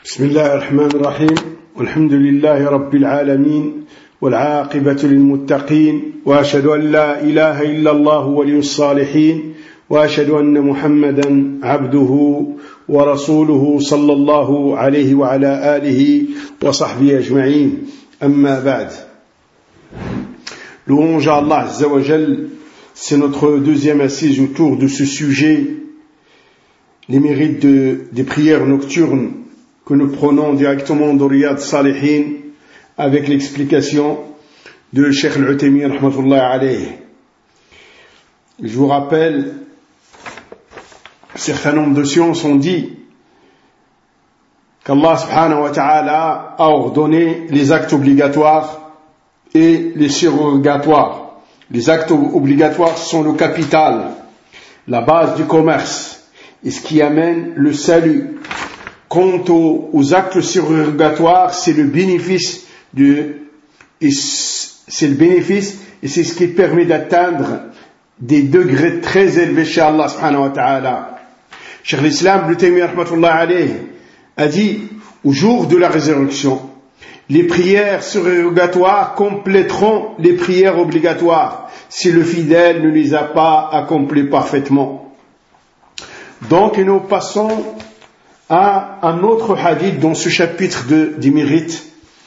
بسم الله الرحمن الرحيم والحمد لله رب العالمين والعاقبة للمتقين وأشهد أن لا إله إلا الله ولي الصالحين وأشهد أن محمدا عبده ورسوله صلى الله عليه وعلى آله وصحبه أجمعين أما بعد. Louange à Allah Azza wa Jal, c'est notre deuxième assise autour de ce sujet, les mérites des prières nocturnes que nous prenons directement de Riyad Salihin avec l'explication de Cheikh Al-Uthaymin rahmatullahi alayhi. Je vous rappelle, un certain nombre de sciences ont dit qu'Allah subhanahu wa ta'ala a ordonné les actes obligatoires et les surrogatoires. Les actes obligatoires sont le capital, la base du commerce et ce qui amène le salut. Quant aux actes surrogatoires, c'est le bénéfice et c'est ce qui permet d'atteindre des degrés très élevés chez Allah subhanahu wa ta'ala. Cheikh l'Islam Ibn Taymiyyah rahmatullah alayhi a dit, au jour de la résurrection, les prières surrogatoires compléteront les prières obligatoires si le fidèle ne les a pas accomplies parfaitement. Donc nous passons à un autre hadith dans ce chapitre des mérites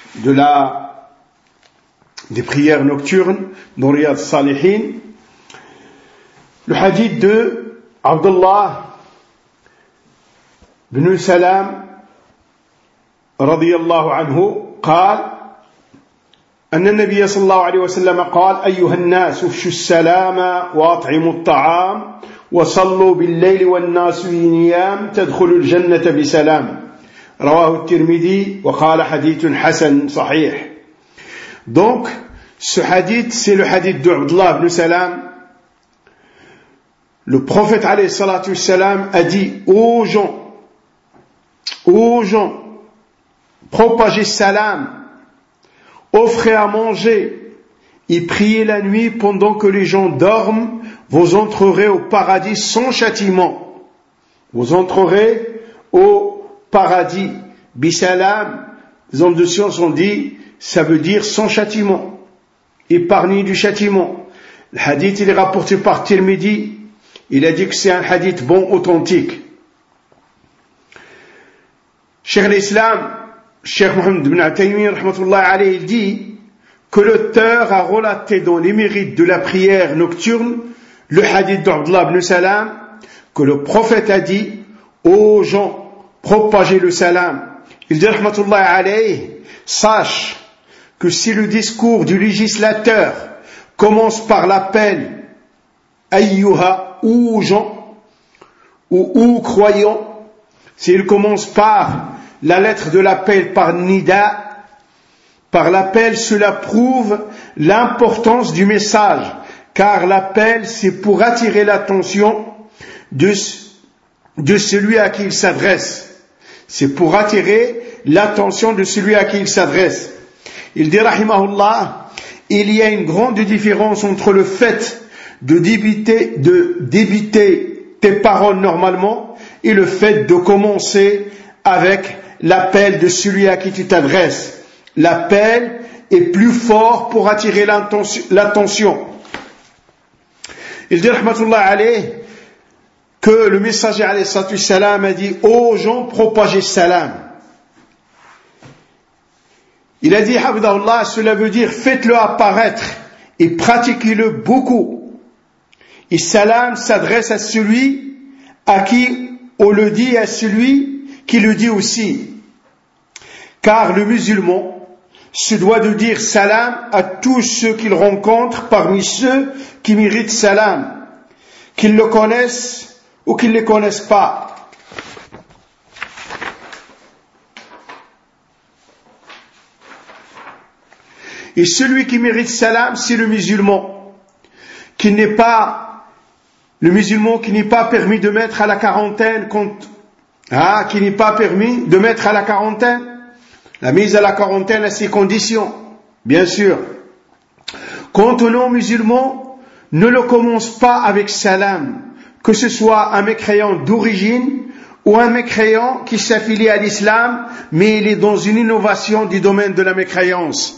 des prières nocturnes dans Riyad Salihin. Le hadith de Abdullah ibn Salam radiyallahu anhu قال أن النبي صلى الله عليه وسلم قال أيها الناس افشوا السلام وأطعموا الطعام وصلوا بالليل والناس نيام تدخلوا الجنة بسلام رواه الترمذي وقال حديث حسن صحيح. Donc ce hadith, c'est le hadith d'Abdullah ibn Salam. Le prophète alayhi salatu wassalam a dit aux gens, propagez salam, offrez à manger et priez la nuit pendant que les gens dorment, vous entrerez au paradis sans châtiment. Vous entrerez au paradis. Bisalam, les hommes de science ont dit, ça veut dire sans châtiment, épargné du châtiment. Le hadith, il est rapporté par Tirmidhi. Il a dit que c'est un hadith bon, authentique. Cheikh l'Islam, Cheikh Mohammed ibn Taymiyyah rahmatullah alayhi, il dit que l'auteur a relaté dans les mérites de la prière nocturne le hadith d'Abdullah ibn Salam, que le prophète a dit aux gens, propagez le salam. Il dit rahmatullah alayhi, sache que si le discours du législateur commence par l'appel ayyuha, ou gens, ou croyants, s'il commence par la lettre de l'appel par nida, par l'appel, cela prouve l'importance du message, car l'appel, c'est pour attirer l'attention de celui à qui il s'adresse. C'est pour attirer l'attention de celui à qui il s'adresse. Il dit, rahimahullah, il y a une grande différence entre le fait de débiter tes paroles normalement et le fait de commencer avec l'appel de celui à qui tu t'adresses. L'appel est plus fort pour attirer l'attention. Il dit, rahmatullah alayhi, que le messager alayhi salatu salam a dit aux gens, propagez salam. Il a dit, hafidahullah, cela veut dire faites-le apparaître et pratiquez-le beaucoup. Et salam s'adresse à celui à qui on le dit et à celui qui le dit aussi. Car le musulman se doit de dire salam à tous ceux qu'il rencontre parmi ceux qui méritent salam, qu'ils le connaissent ou qu'ils ne le connaissent pas. Et celui qui mérite salam, c'est le musulman qui n'est pas permis de mettre à la quarantaine qui n'est pas permis de mettre à la quarantaine. La mise à la quarantaine a ses conditions, bien sûr. Quant aux non-musulmans, ne le commence pas avec salam, que ce soit un mécréant d'origine ou un mécréant qui s'affilie à l'islam, mais il est dans une innovation du domaine de la mécréance.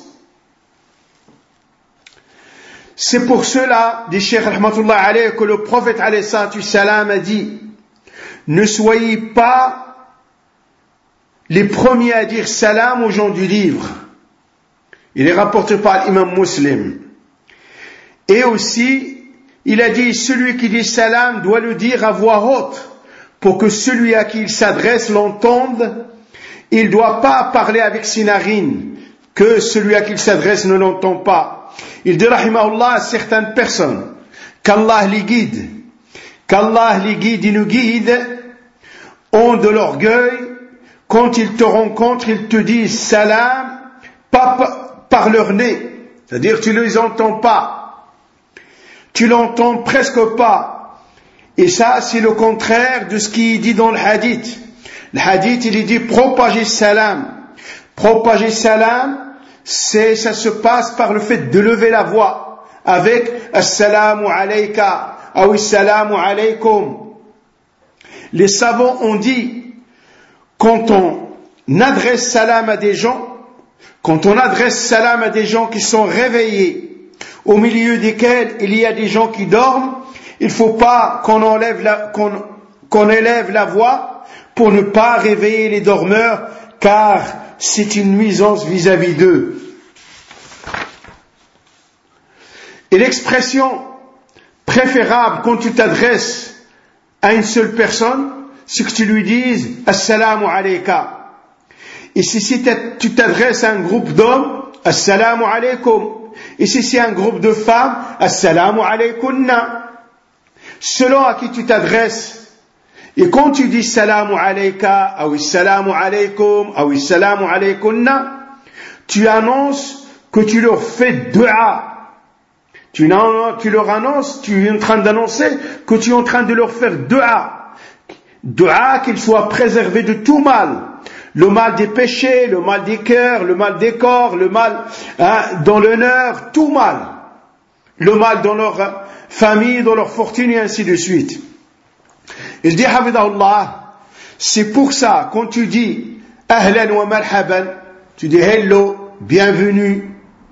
C'est pour cela, dit Cheikh Rahmatullah alayhi, que le prophète alayhi salam a dit: ne soyez pas les premiers à dire salam aux gens du livre. Il est rapporté par l'imam Muslim. Et aussi, il a dit: celui qui dit salam doit le dire à voix haute, pour que celui à qui il s'adresse l'entende. Il ne doit pas parler avec ses narines, que celui à qui il s'adresse ne l'entend pas. Il dit rahimahullah à certaines personnes, qu'Allah les guide, et nous guide, ont de l'orgueil. Quand ils te rencontrent, ils te disent salam, pas par leur nez, c'est-à-dire tu ne les entends pas, tu l'entends presque pas. Et ça, c'est le contraire de ce qui est dit dans le hadith. Le hadith, il est dit propager salam. Propager salam, ça se passe par le fait de lever la voix avec assalamu alayka ou assalamu alaykum. Les savants ont dit, quand on adresse salam à des gens, qui sont réveillés, au milieu desquels il y a des gens qui dorment, il ne faut pas qu'on élève la voix pour ne pas réveiller les dormeurs, car c'est une nuisance vis-à-vis d'eux. Et l'expression préférable quand tu t'adresses à une seule personne, c'est que tu lui dises assalamu alayka. Et si tu t'adresses à un groupe d'hommes, assalamu alaykum. Et si c'est un groupe de femmes, assalamu alaykunna. Selon à qui tu t'adresses. Et quand tu dis salamu alayka, ou salamu alaykum, ou salamu alaykunna, tu annonces que tu leur fais dua. Tu leur annonces, tu es en train d'annoncer que tu es en train de leur faire dua. Dua qu'ils soient préservés de tout mal. Le mal des péchés, le mal des cœurs, le mal des corps, le mal dans l'honneur, tout mal. Le mal dans leur famille, dans leur fortune et ainsi de suite. Il dit hafidahullah, c'est pour ça quand tu dis ahlan wa marhaban, tu dis hello, bienvenue,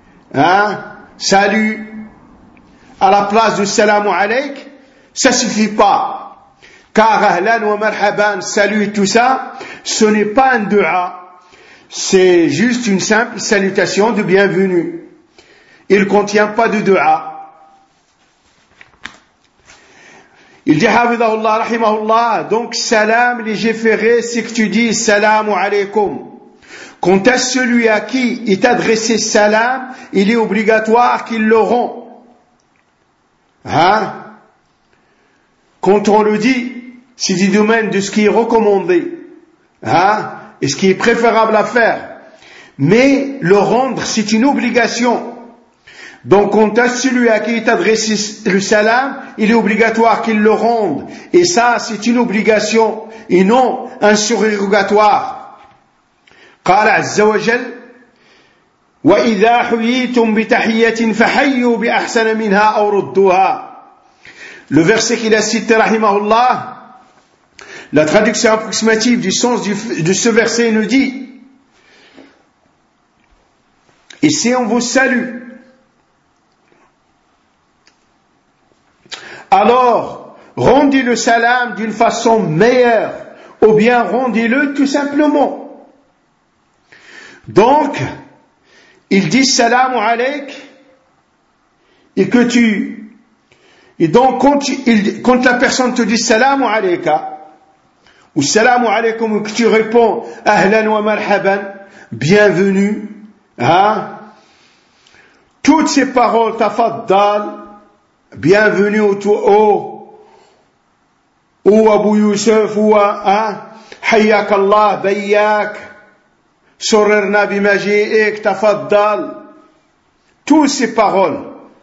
salut, à la place de salamu alayk, ça suffit pas. Car ahlan wa marhaban, salut et tout ça, ce n'est pas un dua, c'est juste une simple salutation de bienvenue. Il ne contient pas de dua. Il dit hafidahullah rahimahullah, donc salam légiféré, c'est que tu dis salamu alaykum. Quant à celui à qui est adressé salam, il est obligatoire qu'il le rend. Quand on le dit, c'est du domaine de ce qui est recommandé, et ce qui est préférable à faire. Mais le rendre, c'est une obligation. Donc, quant à celui à qui est adressé le salam, il est obligatoire qu'il le rende. Et ça, c'est une obligation, et non un surérogatoire. قال عز وجل وإذا حييتم بتحية فحيوا بأحسن منها أو ردوها. Le verset qu'il a cité, rahimahullah, la traduction approximative du sens de ce verset nous dit: et si on vous salue, alors rendez le salam d'une façon meilleure, ou bien rendez-le tout simplement. Donc, il dit salamu alayk, et donc quand la personne te dit salamu alayka, ou salamu alaykum, et que tu réponds ahlan wa marhaban, bienvenue, toutes ces paroles, tafaddal, bienvenue au Abu Youssef, ou hayyak Allah, bayyak, surrna bimaji'ik, tafaddal. Toutes ces paroles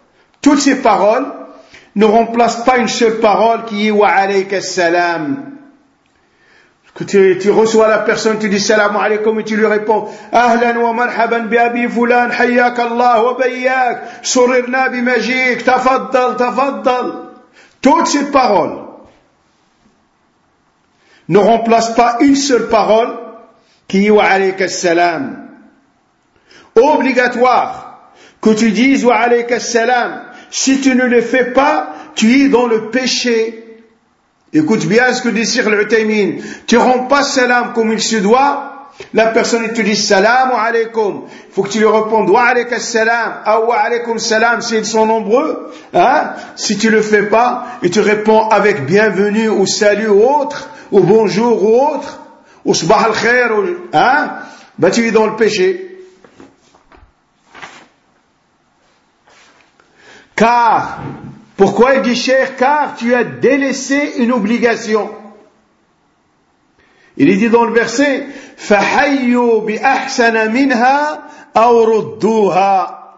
ne remplacent pas une seule parole qui est wa alayka salam. Que tu reçois la personne, tu dis salam alaykum et tu lui réponds ahlan wa marhaban bi abi fulan, hayyak Allah wa bayyak, surrna bimaji'ik, tafaddal. Toutes ces paroles ne remplace pas une seule parole qui est wa alayka salam. Obligatoire que tu dises wa alayka salam. Si tu ne le fais pas, tu es dans le péché. Écoute bien ce que dit Cheikh Al-Uthaymin. Tu ne rends pas salam comme il se doit. La personne te dit salam wa alaykum. Il faut que tu lui répondes wa alayka salam ou wa alaykum salam s'ils sont nombreux. Hein? Si tu ne le fais pas et tu réponds avec bienvenue ou salut ou autre, ou bonjour ou autre, ou sabah al-khair, hein? Bah tu es dans le péché. Car, pourquoi il dit cher? Car tu as délaissé une obligation. Il est dit dans le verset, فَحَيُّوا بِأَحْسَنَ مِنْهَا أَوْ رُدُّوهَا.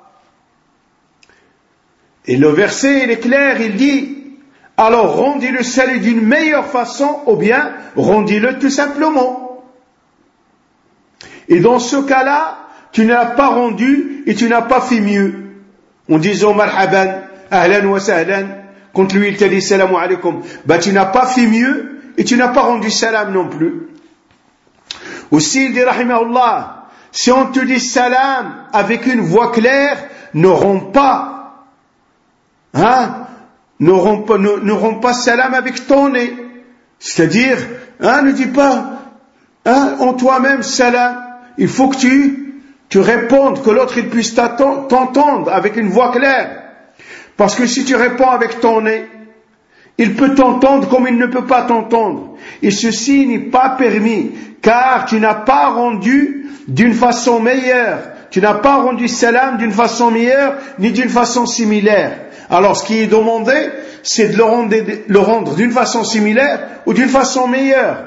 Et le verset, il est clair, il dit, alors rendez le salut d'une meilleure façon, ou bien rendez-le tout simplement. Et dans ce cas-là, tu n'as pas rendu et tu n'as pas fait mieux. En disant marhaban, ahlan wa sahlan, quand lui il t'a dit salam alaykum, bah tu n'as pas fait mieux et tu n'as pas rendu salam non plus. Aussi il dit rahimahullah, si on te dit salam avec une voix claire, ne romps pas, hein, ne romps pas salam avec ton nez, c'est-à-dire, hein, ne dis pas, hein, en toi-même salam, il faut que tu répondes, que l'autre il puisse t'entendre avec une voix claire. Parce que si tu réponds avec ton nez, il peut t'entendre comme il ne peut pas t'entendre. Et ceci n'est pas permis, car tu n'as pas rendu d'une façon meilleure. Tu n'as pas rendu salam d'une façon meilleure, ni d'une façon similaire. Alors ce qui est demandé, c'est de le rendre d'une façon similaire ou d'une façon meilleure.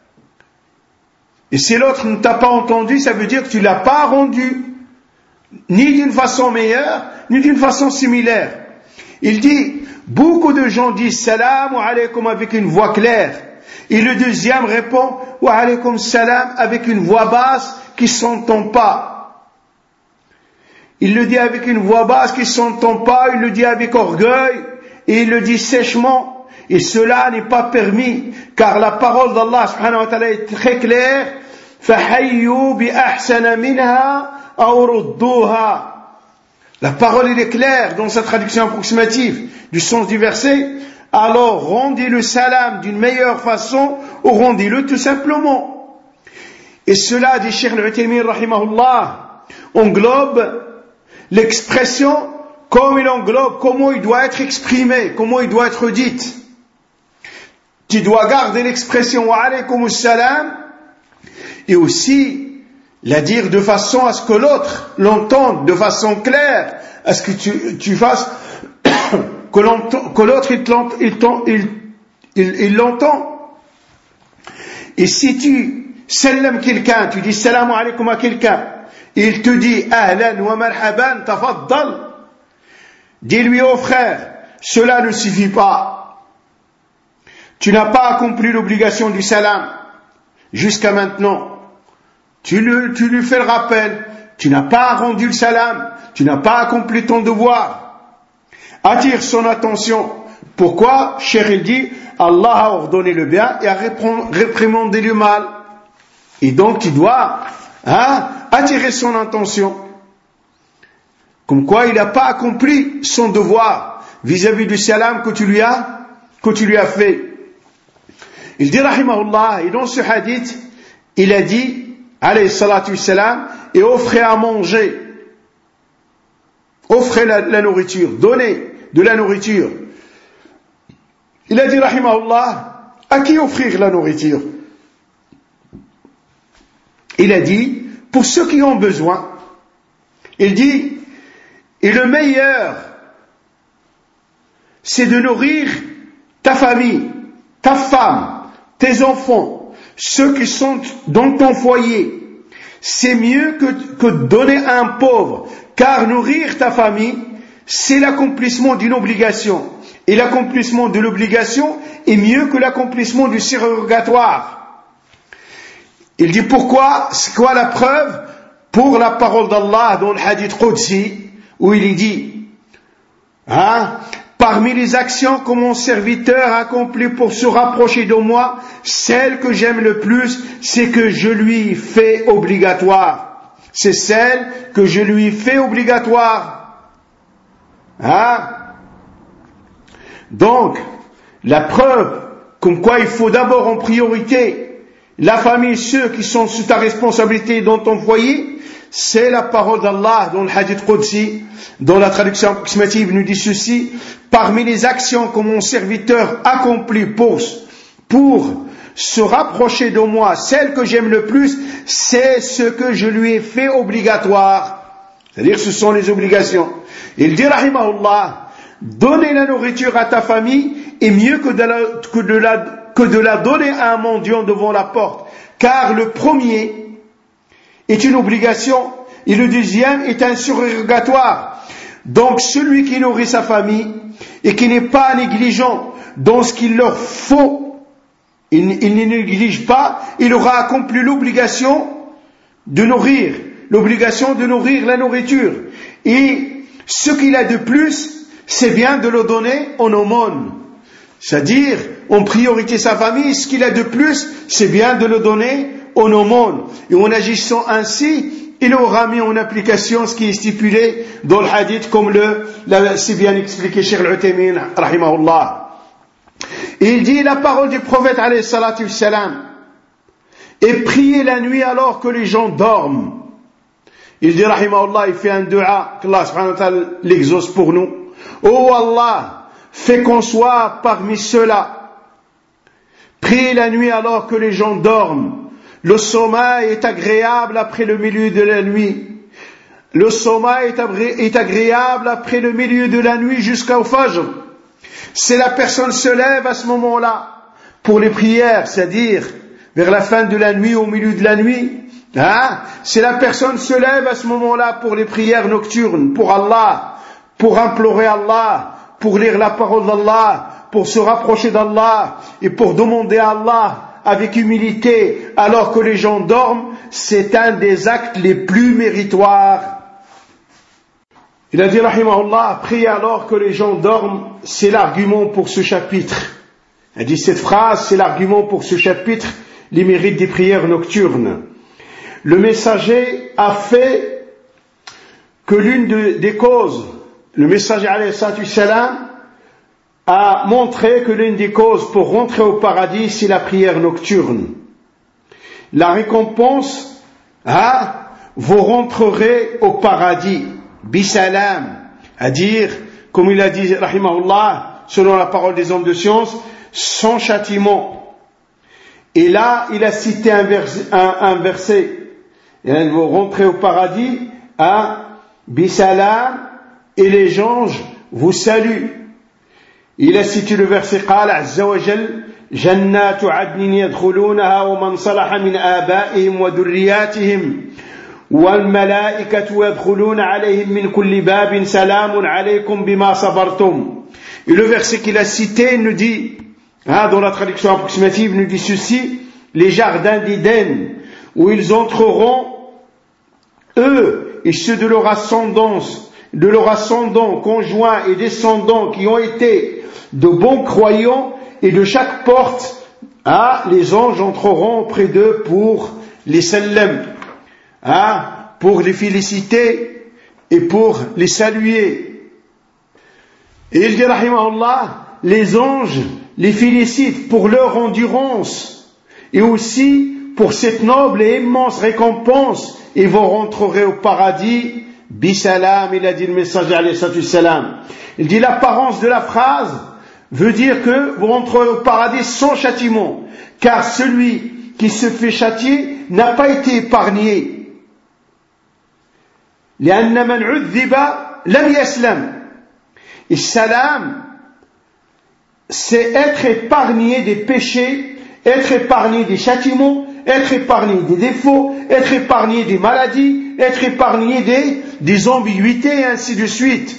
Et si l'autre ne t'a pas entendu, ça veut dire que tu ne l'as pas rendu, ni d'une façon meilleure, ni d'une façon similaire. Il dit, beaucoup de gens disent salam wa alaykum avec une voix claire. Et le deuxième répond wa alaykum salam avec une voix basse qui ne s'entend pas. Il le dit avec une voix basse qui ne s'entend pas, il le dit avec orgueil, et il le dit sèchement. Et cela n'est pas permis, car la parole d'Allah subhanahu wa ta'ala est très claire. فَحَيُّوا بِأَحْسَنَ مِنْهَا أَوْ رُدُّوهَا. La parole elle est claire dans sa traduction approximative du sens du verset. Alors rendez le salam d'une meilleure façon ou rendez-le tout simplement. Et cela, dit Cheikh Al-Uthaymin rahimahullah, englobe l'expression comme il englobe comment il doit être exprimé, comment il doit être dit. Tu dois garder l'expression wa alaykum salam et aussi la dire de façon à ce que l'autre l'entende de façon claire, à ce que tu fasses que l'autre il l'entend. Et si tu salam quelqu'un, tu dis salam alaykum à quelqu'un, et il te dit ahlan wa marhaban tafaddal, dis-lui au frère, cela ne suffit pas. Tu n'as pas accompli l'obligation du salam jusqu'à maintenant. Tu lui fais le rappel. Tu n'as pas rendu le salam. Tu n'as pas accompli ton devoir. Attire son attention. Pourquoi? Cheikh il dit, Allah a ordonné le bien et a réprimandé le mal. Et donc tu dois attirer son attention. Comme quoi il n'a pas accompli son devoir vis-à-vis du salam que tu lui as fait. Il dit rahimahullah, et dans ce hadith, il a dit, alayhi salatu wassalam, et offrez à manger, offrez la nourriture, donnez de la nourriture. Il a dit rahimahullah, à qui offrir la nourriture? Il a dit, pour ceux qui ont besoin. Il dit, et le meilleur, c'est de nourrir ta famille, ta femme, tes enfants, ceux qui sont dans ton foyer. C'est mieux que de donner à un pauvre, car nourrir ta famille, c'est l'accomplissement d'une obligation. Et l'accomplissement de l'obligation est mieux que l'accomplissement du surrogatoire. Il dit pourquoi? C'est quoi la preuve? Pour la parole d'Allah dans le hadith Qudsi, où il est dit, par parmi les actions que mon serviteur accomplit pour se rapprocher de moi, celle que j'aime le plus, c'est que je lui fais obligatoire. C'est celle que je lui fais obligatoire. Hein? Donc, la preuve comme quoi il faut d'abord en priorité la famille, ceux qui sont sous ta responsabilité dans ton foyer, c'est la parole d'Allah dans le hadith Qudsi, dans la traduction approximative nous dit ceci: parmi les actions que mon serviteur accomplit pour se rapprocher de moi, celle que j'aime le plus, c'est ce que je lui ai fait obligatoire. C'est-à-dire ce sont les obligations. Il dit rahimahullah, donner la nourriture à ta famille est mieux que de la donner à un mendiant devant la porte, car le premier est une obligation et le deuxième est un surérogatoire. Donc celui qui nourrit sa famille et qui n'est pas négligent dans ce qu'il leur faut, il ne néglige pas, il aura accompli l'obligation de nourrir la nourriture. Et ce qu'il a de plus, c'est bien de le donner en aumône. C'est-à-dire, en priorité sa famille, ce qu'il a de plus, c'est bien de le donner en aumône. Et en agissant ainsi, il aura mis en application ce qui est stipulé dans le hadith, comme c'est bien expliqué Cheikh Al-Uthaymin, rahimahullah. Et il dit la parole du prophète, alayhi salatu wassalam, et prier la nuit alors que les gens dorment. Il dit, rahimahullah, il fait un dua, qu'Allah subhanahu wa ta'ala l'exauce pour nous. Oh Allah, fais qu'on soit parmi ceux-là. Priez la nuit alors que les gens dorment. Le sommeil est agréable après le milieu de la nuit. Le sommeil est agréable après le milieu de la nuit jusqu'au Fajr. Si la personne se lève à ce moment-là pour les prières, c'est-à-dire vers la fin de la nuit, au milieu de la nuit, si la personne se lève à ce moment-là pour les prières nocturnes, pour Allah, pour implorer Allah, pour lire la parole d'Allah, pour se rapprocher d'Allah et pour demander à Allah avec humilité alors que les gens dorment, c'est un des actes les plus méritoires. Il a dit, rahimahullah, prier alors que les gens dorment, c'est l'argument pour ce chapitre. Il a dit cette phrase, c'est l'argument pour ce chapitre, les mérites des prières nocturnes. Le messager a fait que l'une des causes, le messager alayhi salatu wassalam a montré que l'une des causes pour rentrer au paradis, c'est la prière nocturne. La récompense, vous rentrerez au paradis, bisalam, à dire, comme il a dit, rahimahullah, selon la parole des hommes de science, sans châtiment. Et là, il a cité un verset, et vous rentrez au paradis, bisalam, et les anges vous saluent. Il a cité le verset قال عز وجل جنات عدن يدخلونها ومن صلح من آبائهم وذرياتهم والملائكة يدخلون عليهم من كل باب سلام عليكم بما صبرتم. Et le verset qu'il a cité nous dit, dans la traduction approximative, nous dit ceci: les jardins d'Éden où ils entreront, eux et ceux de leur ascendant conjoints et descendants qui ont été de bons croyants, et de chaque porte, les anges entreront auprès d'eux pour les salam, pour les féliciter et pour les saluer. Et il dit, rahimahullah, les anges les félicitent pour leur endurance et aussi pour cette noble et immense récompense, et vous rentrerez au paradis bisalam. Il a dit le messager alayhi salatu wassalam. Il dit l'apparence de la phrase veut dire que vous rentrez au paradis sans châtiment, car celui qui se fait châtier n'a pas été épargné. لأن من عذب لم يسلم. Et salam, c'est être épargné des péchés, être épargné des châtiments, être épargné des défauts, être épargné des maladies, être épargné des ambiguïtés, et ainsi de suite.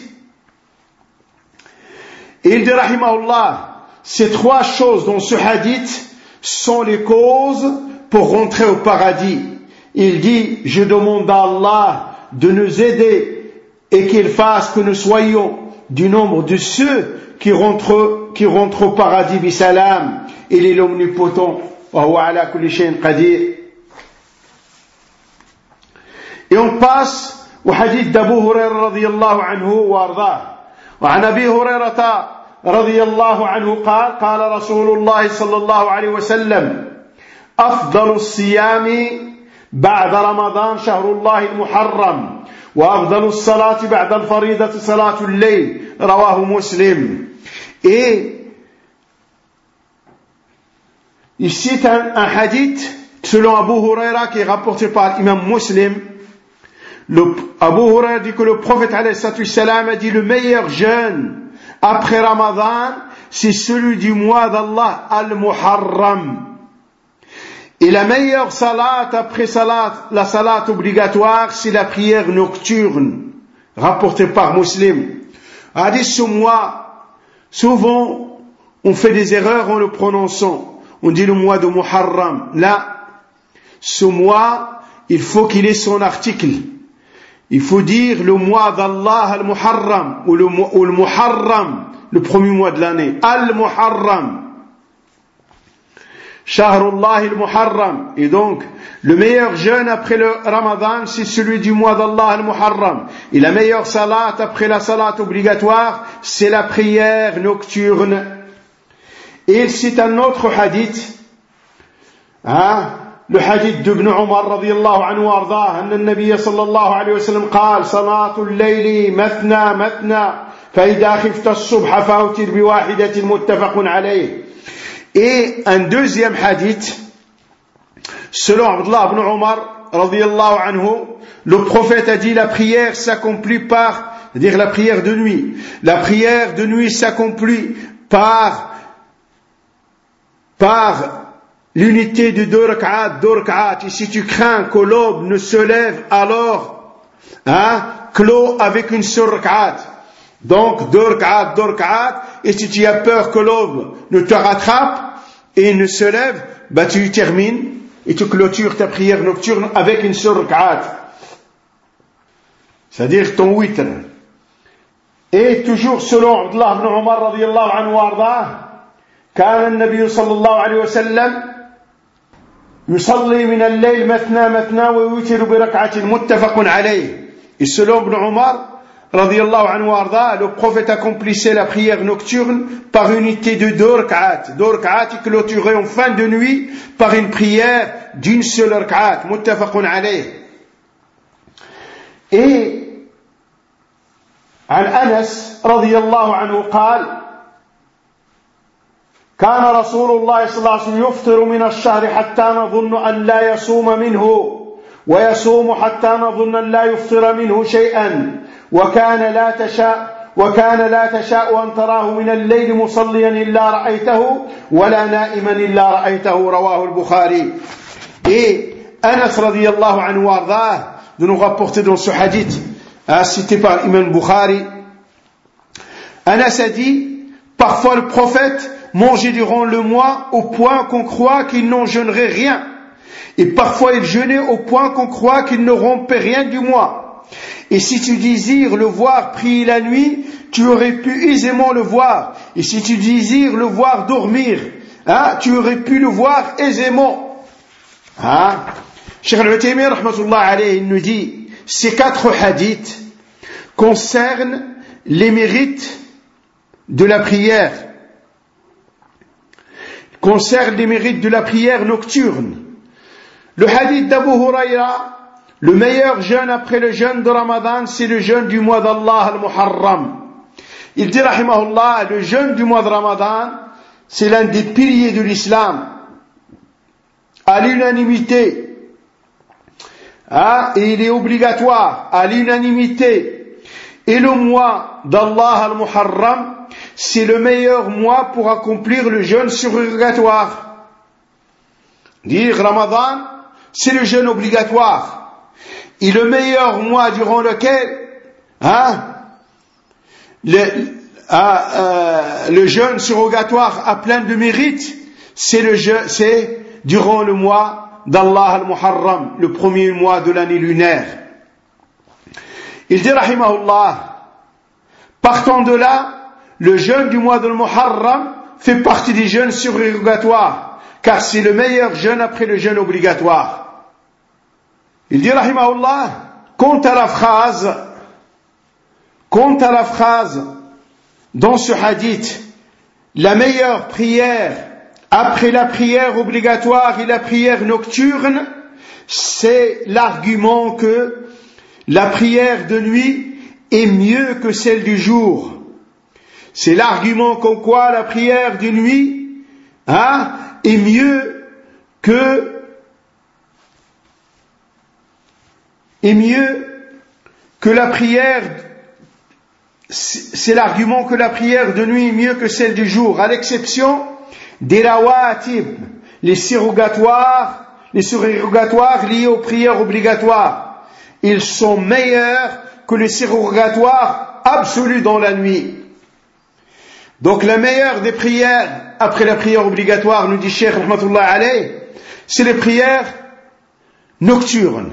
Et il dit, rahimahullah, ces trois choses dans ce hadith sont les causes pour rentrer au paradis. Il dit, je demande à Allah de nous aider et qu'il fasse que nous soyons du nombre de ceux qui rentrent au paradis bisalam. Il est l'omnipotent. Wa huwa ala kulli shay'in qadir. Et on passe au hadith d'Abu Hurairah radiyallahu anhu wa ardah. وعن أبي هريرة رضي الله عنه قال قال رسول الله صلى الله عليه وسلم أفضل الصيام بعد رمضان شهر الله المحرم وأفضل الصلاة بعد الفريضة صلاة الليل رواه مسلم. Et il cite un hadith selon Abu Huraira qui est rapporté par l'imam Muslim. Abu Huraira dit que le prophète alayhi salam a dit le meilleur jeûne après Ramadan c'est celui du mois d'Allah al-Muharram. Et la meilleure salat après la salat obligatoire c'est la prière nocturne rapportée par Muslim. A dit ce mois souvent on fait des erreurs en le prononçant. On dit le mois de Muharram. Là, ce mois, il faut qu'il ait son article. Il faut dire le mois d'Allah al-Muharram ou le Muharram, le premier mois de l'année. Al-Muharram. Shahrullah al-Muharram. Et donc, le meilleur jeûne après le Ramadan, c'est celui du mois d'Allah al-Muharram. Et la meilleure salat après la salat obligatoire, c'est la prière nocturne. Et il cite un autre hadith, le hadith d'Ibn Umar radiyallahu anhu wa ardah, أن النبي صلى الله عليه وسلم قال صلاة الليل مثنى مثنى فإذا خفت الصبح فأوتر بواحدة متفق عليه. Et un deuxième hadith, selon Abdullah ibn Umar radiyallahu anhu, le prophète a dit la prière s'accomplit par, c'est-à-dire la prière de nuit. La prière de nuit s'accomplit par l'unité de deux rak'at, et si tu crains que l'aube ne se lève, alors, clos avec une seule rak'at. Donc, deux rak'at, et si tu as peur que l'aube ne te rattrape et ne se lève, tu termines et tu clôtures ta prière nocturne avec une seule rak'at. C'est-à-dire ton witr. Et toujours selon Abdullah ibn Umar radiyallahu anhu wa ardah, كان النبي صلى الله عليه وسلم يصلي من الليل مثنى مثنى ويوتر بركعة متفق عليه. Et selon Ibn Umar radiyallahu anhu wa arda, le prophète accomplissait la prière nocturne par unité de deux rak'at. Deux rak'at qui clôturaient en fin de nuit par une prière d'une seule rak'at. Muttafaqun alayh. Et عن أنس رضي الله عنه قال كان رسول الله صلى الله عليه وسلم يفطر من الشهر حتى نظن أن لا يصوم منه ويصوم حتى نظن أن لا يفطر منه شيئا وكان لا تشاء أن تراه من الليل مصليا إلا رأيته ولا نائما إلا رأيته رواه البخاري. Et Anas radiyallahu anhu wardah de nous rapporter dans ce hadith cité par l'imam Bukhari, Anas a dit parfois le prophète mangeait durant le mois au point qu'on croit qu'il n'en jeûnerait rien. Et parfois il jeûnait au point qu'on croit qu'il ne rompait rien du mois. Et si tu désires le voir prier la nuit, tu aurais pu aisément le voir. Et si tu désires le voir dormir, tu aurais pu le voir aisément. Cheikh al-Uthaymin rahmatullah alayhi nous dit, ces 4 hadiths concernent les mérites de la prière. Concerne les mérites de la prière nocturne. Le hadith d'Abu Huraira, le meilleur jeûne après le jeûne de Ramadan, c'est le jeûne du mois d'Allah al-Muharram. Il dit rahimahullah, le jeûne du mois de Ramadan, c'est l'un des piliers de l'islam. À l'unanimité. Et il est obligatoire, à l'unanimité. Et le mois d'Allah al-Muharram, c'est le meilleur mois pour accomplir le jeûne surrogatoire. Dire Ramadan, c'est le jeûne obligatoire. Et le meilleur mois durant lequel le jeûne surrogatoire a plein de mérites, c'est durant le mois d'Allah al-Muharram, le premier mois de l'année lunaire. Il dit rahimahullah, Partant de là, le jeûne du mois de Muharram fait partie des jeûnes surérogatoires, car c'est le meilleur jeûne après le jeûne obligatoire. Il dit, rahimahullah, quant à la phrase dans ce hadith, la meilleure prière après la prière obligatoire et la prière nocturne, c'est l'argument que la prière de nuit est mieux que celle du jour. C'est l'argument comme quoi la prière de nuit est mieux que la prière. C'est l'argument que la prière de nuit est mieux que celle du jour, à l'exception des rawatib, les surrogatoires liés aux prières obligatoires. Ils sont meilleurs que les surrogatoires absolus dans la nuit. Donc la meilleure des prières après la prière obligatoire, nous dit Cheikh rahmatullah alayh, c'est les prières nocturnes.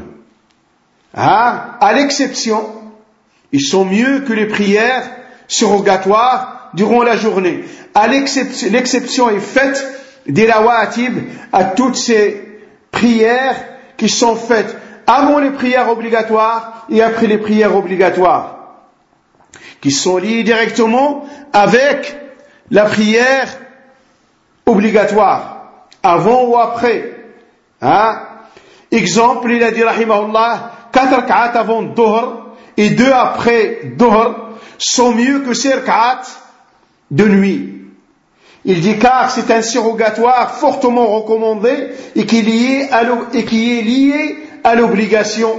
À l'exception, ils sont mieux que les prières surrogatoires durant la journée. L'exception est faite des rawatib, à toutes ces prières qui sont faites avant les prières obligatoires et après les prières obligatoires, qui sont liées directement avec la prière obligatoire, avant ou après. Exemple, il a dit rahimahullah, 4 rak'at avant Dhuhr et 2 après Dhuhr sont mieux que ces rak'at de nuit. Il dit car c'est un surrogatoire fortement recommandé et qui est lié à l'obligation.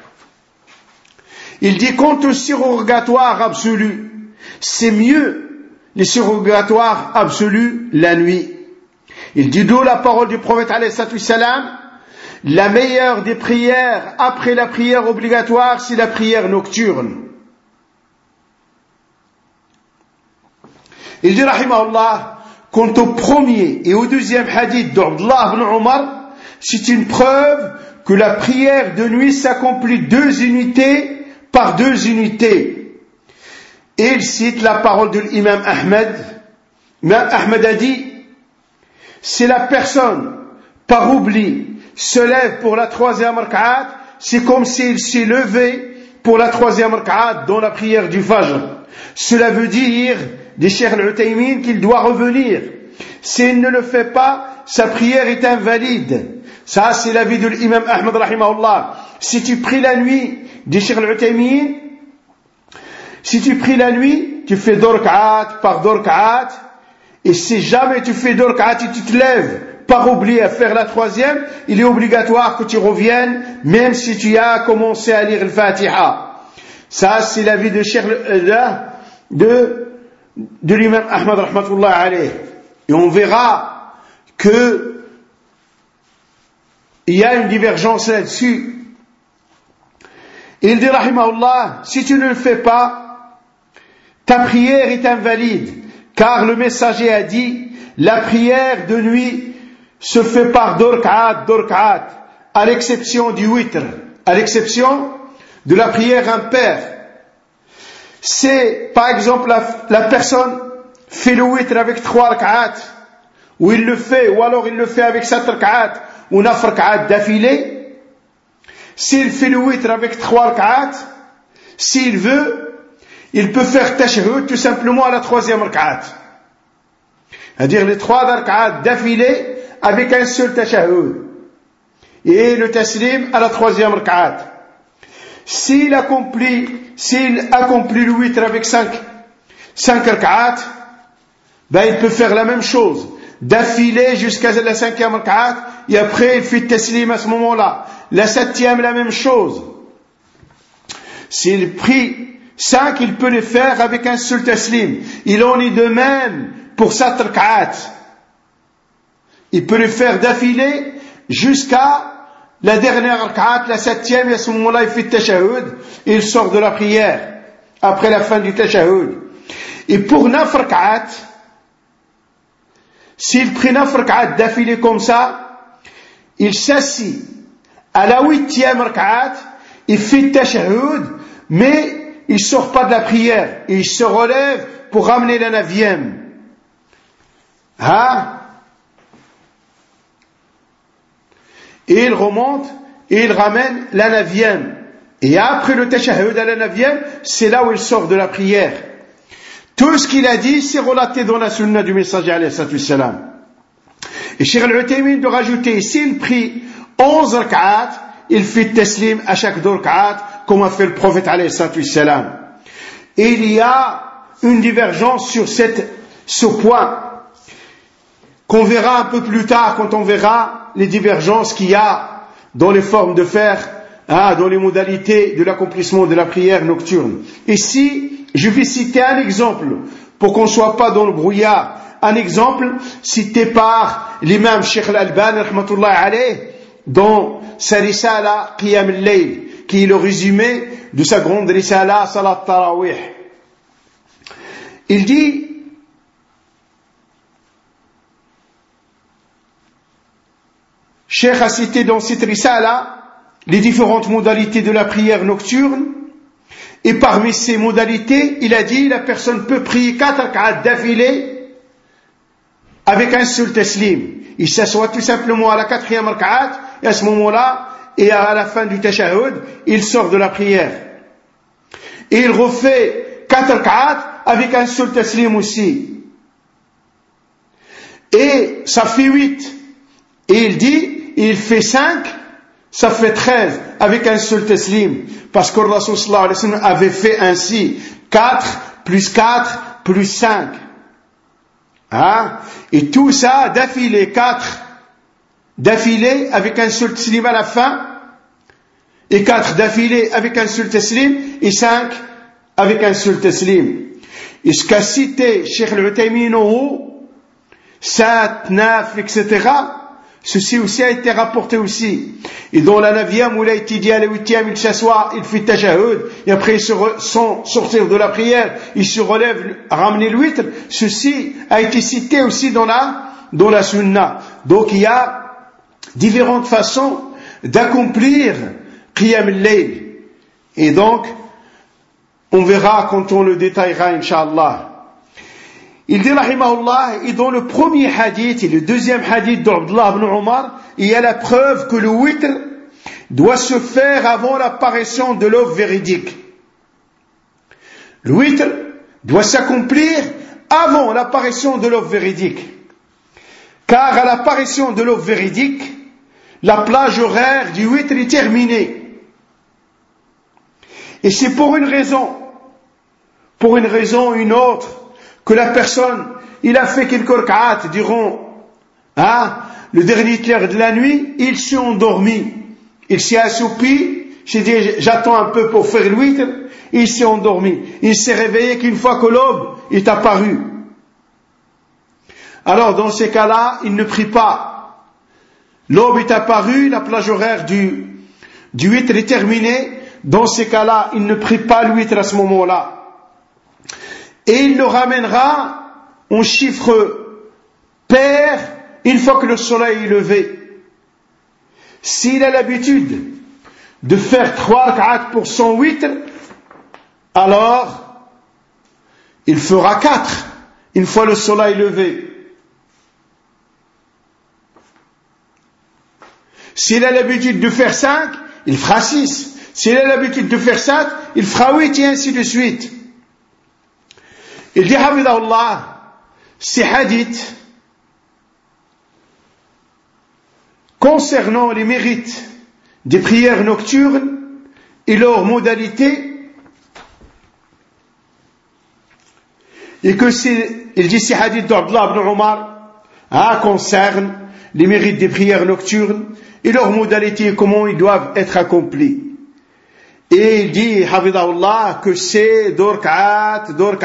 Il dit quant au surrogatoire absolu, c'est mieux les surrogatoires absolus la nuit. Il dit d'où la parole du prophète alayhi salam, la meilleure des prières après la prière obligatoire, c'est la prière nocturne. Il dit rahimahullah, quant au premier et au deuxième hadith d'Abdullah ibn Omar, c'est une preuve que la prière de nuit s'accomplit 2 unités par 2 unités. Et il cite la parole de l'imam Ahmed. L'imam Ahmed a dit, si la personne, par oubli, se lève pour la 3e rak'at, c'est comme s'il s'est levé pour la 3e rak'at dans la prière du Fajr. Cela veut dire, dit Cheikh Al-Uthaymin, qu'il doit revenir. S'il ne le fait pas, sa prière est invalide. Ça, c'est l'avis de l'imam Ahmed rahimahullah. Si tu pries la nuit, dit Cheikh Al-Uthaymin, si tu pries la nuit, tu fais 2 rak'at par 2 rak'at, et si jamais tu fais 2 rak'at et tu te lèves par oubli à faire la 3e, il est obligatoire que tu reviennes, même si tu as commencé à lire le Fatiha. Ça, c'est l'avis de Cheikh de l'imam Ahmad rahmatullah alayh. Et on verra que il y a une divergence là-dessus. Il dit rahimahullah, si tu ne le fais pas, ta prière est invalide, car le messager a dit, la prière de nuit se fait par 2 rak'at, à l'exception du witr, à l'exception de la prière impaire. C'est, par exemple, la personne fait le witr avec 3 rak'at, ou il le fait, ou alors il le fait avec 7 rak'at, ou 9 rak'at d'affilée. S'il fait le witr avec 3 rak'at, s'il veut, il peut faire tashahhud tout simplement à la 3e rak'at. C'est-à-dire les 3 rak'at d'affilée avec un seul tashahhud. Et le taslim à la 3e rak'at. S'il accomplit le witr avec 5 rak'at, il peut faire la même chose, d'affilée jusqu'à la 5e rak'at, et après il fait taslim à ce moment-là. La 7e, la même chose. S'il prie 5, il peut les faire avec un seul taslim. Il en est de même pour 7 rak'at. Il peut les faire d'affilée jusqu'à la dernière rak'at, la 7e, et à ce moment-là, il fait tashahhud, et il sort de la prière, après la fin du tashahhud. Et pour 9 rak'at, s'il prie 9 rak'at d'affilée comme ça, il s'assit à la 8e rak'at, il fait tashahhud, mais il ne sort pas de la prière, il se relève pour ramener la 9e. Et il remonte et il ramène la 9e. Et après le tashahhud à la 9e, c'est là où il sort de la prière. Tout ce qu'il a dit, c'est relaté dans la sunna du messager alayhi salatu wassalam. Et Cheikh Al-Uthaymin de rajouter ici, il prie 11 rak'at, il fait taslim à chaque 2 rak'at, comme a fait le prophète alayhi salatu wassalam. Et il y a une divergence sur ce point, qu'on verra un peu plus tard quand on verra les divergences qu'il y a dans les formes de faire, dans les modalités de l'accomplissement de la prière nocturne. Ici, je vais citer un exemple, pour qu'on ne soit pas dans le brouillard. Un exemple cité par l'imam Cheikh Al-Albani, rahmatullahi alayh, dans sa risala Qiyam al-Layl, qui est le résumé de sa grande risala Salat Tarawih. Il dit, Cheikh a cité dans cette risala les différentes modalités de la prière nocturne, et parmi ces modalités, il a dit, la personne peut prier 4 rak'at d'affilée avec un seul taslim. Il s'assoit tout simplement à la 4e rak'at, et à ce moment-là, et à la fin du tashahhud, il sort de la prière. Et il refait 4 rak'at avec un seul taslim aussi. Et ça fait 8. Et il dit, il fait 5, ça fait 13 avec un seul taslim. Parce que le Rasul sallallahu alayhi wa sallam avait fait ainsi 4 plus 4 plus 5. Et tout ça d'affilée, 4 d'affilée avec un seul taslim à la fin, et 4 d'affilée avec un seul taslim, et 5 avec un seul taslim. Et ce qu'a cité Cheikh Al-Uthaymin, 7, 9, etc., ceci aussi a été rapporté aussi. Et dans la 9e, où il a été dit à la 8e, il s'assoit, il fait tashahhud, et après, sans sortir de la prière, il se relève, ramener le witr. Ceci a été cité aussi dans la sunna. Donc, il y a différentes façons d'accomplir Qiyam al-Layl. Et donc, on verra quand on le détaillera, Inch'Allah. Il dit, rahimahullah, et dans le premier hadith et le deuxième hadith d'Abdullah ibn Omar, il y a la preuve que le witr doit se faire avant l'apparition de l'aube véridique. Le witr doit s'accomplir avant l'apparition de l'aube véridique. Car à l'apparition de l'aube véridique, la plage horaire du witr est terminée. Et c'est pour une raison ou une autre, que la personne, il a fait quelques rak'at durant le dernier tiers de la nuit, il s'est endormi, il s'est assoupi, j'ai dit j'attends un peu pour faire le witr, il s'est endormi, il s'est réveillé qu'une fois que l'aube est apparue. Alors dans ces cas-là, il ne prie pas. L'aube est apparue, la plage horaire du witr est terminée, dans ces cas-là, il ne prie pas le witr à ce moment-là. Et il le ramènera en chiffre pair une fois que le soleil est levé. S'il a l'habitude de faire 3 rak'at pour son witr, alors il fera 4 une fois le soleil levé. S'il a l'habitude de faire 5, il fera 6. S'il a l'habitude de faire 7, il fera 8 et ainsi de suite. Il dit, Hafidahullah, ces hadiths concernant les mérites des prières nocturnes et leurs modalités, et que il dit ces hadiths d'Abdullah ibn Omar concernent les mérites des prières nocturnes et leurs modalités et comment ils doivent être accomplis. Et il dit, Hafidahullah, que c'est dorkat.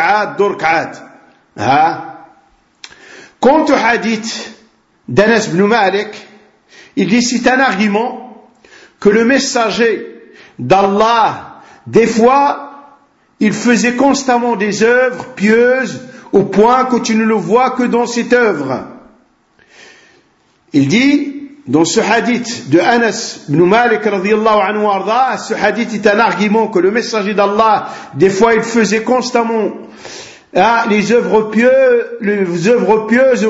Quant au hadith d'Anas ibn Malik, il dit, c'est un argument que le messager d'Allah, des fois, il faisait constamment des œuvres pieuses au point que tu ne le vois que dans cette œuvre. Il dit, dans ce hadith de Anas ibn Malik radiyallahu anhu arda, ce hadith est un argument que le messager d'Allah, des fois il faisait constamment les œuvres pieuses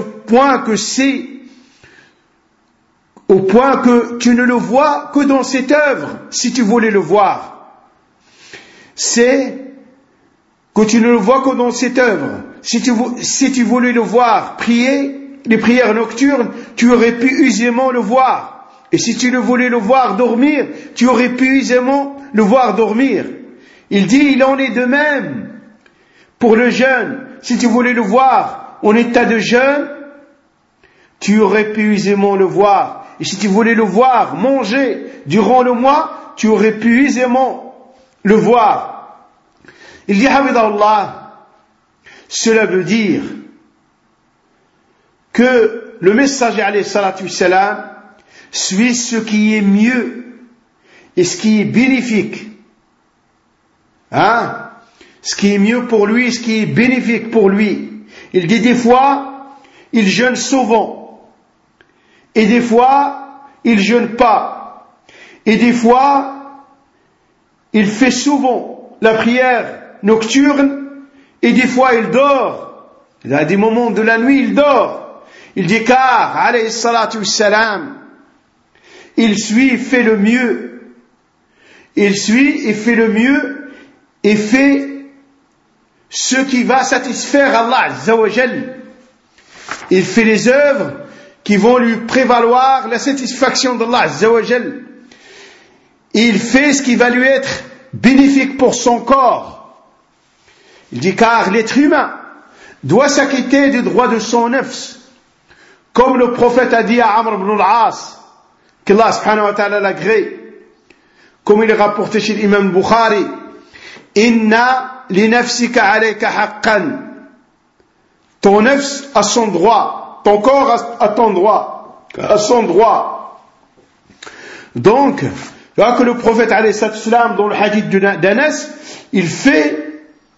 au point que tu ne le vois que dans cette œuvre, si tu voulais le voir. C'est que tu ne le vois que dans cette œuvre. Si tu voulais le voir prier, les prières nocturnes, tu aurais pu aisément le voir. Et si tu ne voulais le voir dormir, tu aurais pu aisément le voir dormir. Il dit, il en est de même pour le jeûne. Si tu voulais le voir en état de jeûne, tu aurais pu aisément le voir. Et si tu voulais le voir manger durant le mois, tu aurais pu aisément le voir. Il dit, Hamidallah, cela veut dire que le messager alayhi salatu wassalam suit ce qui est mieux et ce qui est bénéfique. Ce qui est mieux pour lui, ce qui est bénéfique pour lui. Il dit des fois, il jeûne souvent. Et des fois, il jeûne pas. Et des fois, il fait souvent la prière nocturne. Et des fois, il dort. Il y a des moments de la nuit, il dort. Il dit car, alayhi salatu wassalam, il suit, fait le mieux. Il suit et fait le mieux et fait ce qui va satisfaire Allah Azza wa Jal. Il fait les œuvres qui vont lui prévaloir la satisfaction d'Allah Azza wa Jal. Il fait ce qui va lui être bénéfique pour son corps. Il dit car l'être humain doit s'acquitter du droit de son nafs. Comme le prophète a dit à Amr ibn al-As, qu'Allah subhanahu wa ta'ala l'agrée, comme il est rapporté chez l'imam Bukhari, Inna li nafsika alayka haqqan. Ton nafs a son droit, ton corps a ton droit, a son droit. Donc, là que le prophète alayhi salam, dans le hadith d'Anas, il fait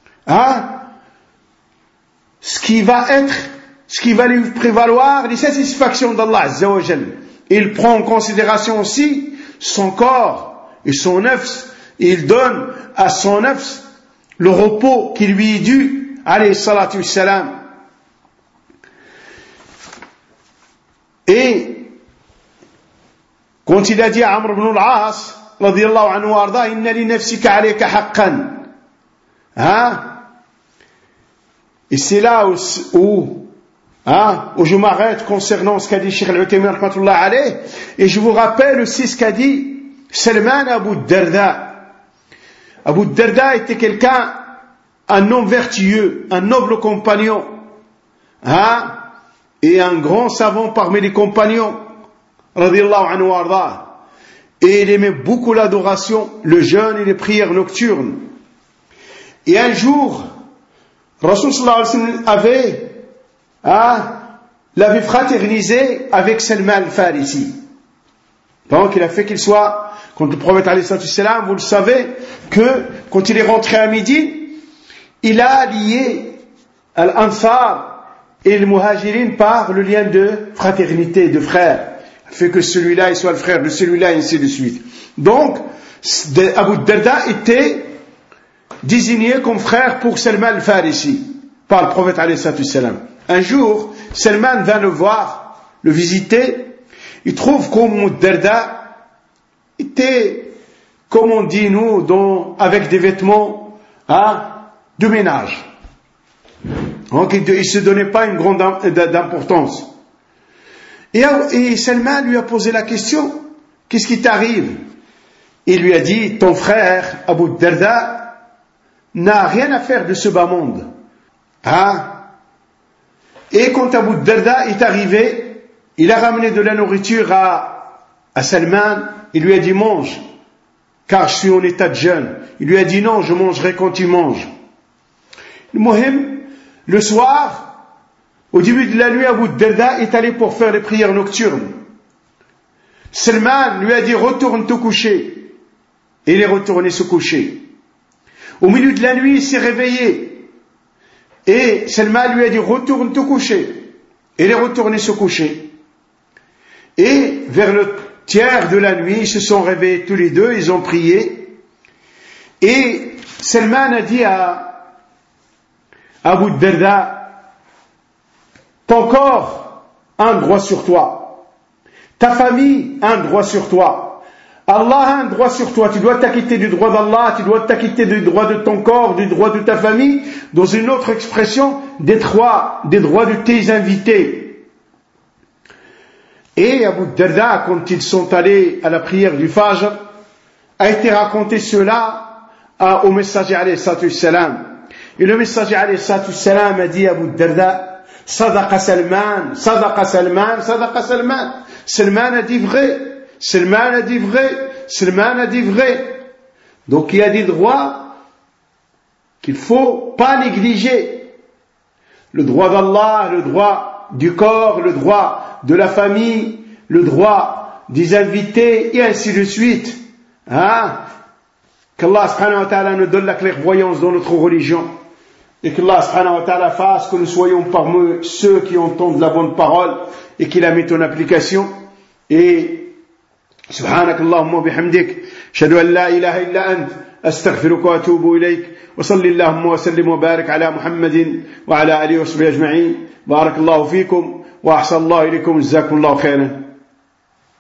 ce qui va lui prévaloir les satisfactions d'Allah Azza wa Jal. Il prend en considération aussi son corps et son nafs, et il donne à son nafs le repos qui lui est dû, alayhi salatu wassalam. Et quand il a dit à Amr ibn al-As radiyallahu anhu arda, inna li nafsika alayka haqqan, et c'est là où je m'arrête concernant ce qu'a dit Cheikh Al-Uthaymin rahmatullah alayh, et je vous rappelle aussi ce qu'a dit Salman Abu Darda. Abu Darda était quelqu'un, un homme vertueux, un noble compagnon, et un grand savant parmi les compagnons, radiyallahu anhu arda. Et il aimait beaucoup l'adoration, le jeûne et les prières nocturnes. Et un jour, Rasul sallallahu alayhi wa sallam l'avait fraternisé avec Salman al-Farisi. Donc il a fait qu'il soit, quand le prophète alayhi salam, vous le savez, que quand il est rentré à midi, il a lié Al-Ansar et le Muhajirin par le lien de fraternité, de frère. Il fait que celui-là il soit le frère de celui-là, et ainsi de suite. Donc, Abu Darda était désigné comme frère pour Salman al-Farisi par le prophète alayhi salam. Un jour, Salman vint le voir, le visiter. Il trouve qu'Abu Darda était, comme on dit nous, avec des vêtements de ménage. Donc il ne se donnait pas une grande d'importance. Et Salman lui a posé la question, qu'est-ce qui t'arrive? Il lui a dit, ton frère Abu Darda n'a rien à faire de ce bas monde. Et quand Abu Darda est arrivé, il a ramené de la nourriture à Salman. Il lui a dit mange, car je suis en état de jeûne. Il lui a dit non, je mangerai quand tu manges. Le soir, au début de la nuit, Abu Darda est allé pour faire les prières nocturnes. Salman lui a dit retourne te coucher. Et il est retourné se coucher. Au milieu de la nuit, il s'est réveillé. Et Salman lui a dit retourne te coucher. Et il est retourné se coucher. Et vers le tiers de la nuit, ils se sont réveillés tous les deux, ils ont prié. Et Salman a dit à Abu Darda, ton corps a un droit sur toi, ta famille a un droit sur toi, Allah a un droit sur toi, tu dois t'acquitter du droit d'Allah, tu dois t'acquitter du droit de ton corps, du droit de ta famille, dans une autre expression, des droits de tes invités. Et Abu Darda, quand ils sont allés à la prière du Fajr, a été raconté cela au messager alayhi salatu wassalam. Et le messager alayhi salatu wassalam a dit à Abu Darda, Sadaqa Salman, Sadaqa Salman, Sadaqa Salman. Salman a dit vrai, Salman a dit vrai, Salman a dit vrai. Donc il y a des droits qu'il ne faut pas négliger. Le droit d'Allah, le droit du corps, le droit de la famille, le droit des invités, et ainsi de suite. Qu'Allah subhanahu wa ta'ala nous donne la clairvoyance dans notre religion, et qu'Allah subhanahu wa ta'ala fasse que nous soyons parmi ceux qui entendent la bonne parole et qui la mettent en application. Et subhanak Allahumma bihamdik, ashhadu an la ilaha illa ant, astaghfiruka wa atubu ilayk, wa salli Allahumma wa sallim wa barik ala Muhammadin wa ala alihi wa sahbihi ajma'in. Barakallahu fikum. وأحسن الله إليكم جزاكم الله خيرا.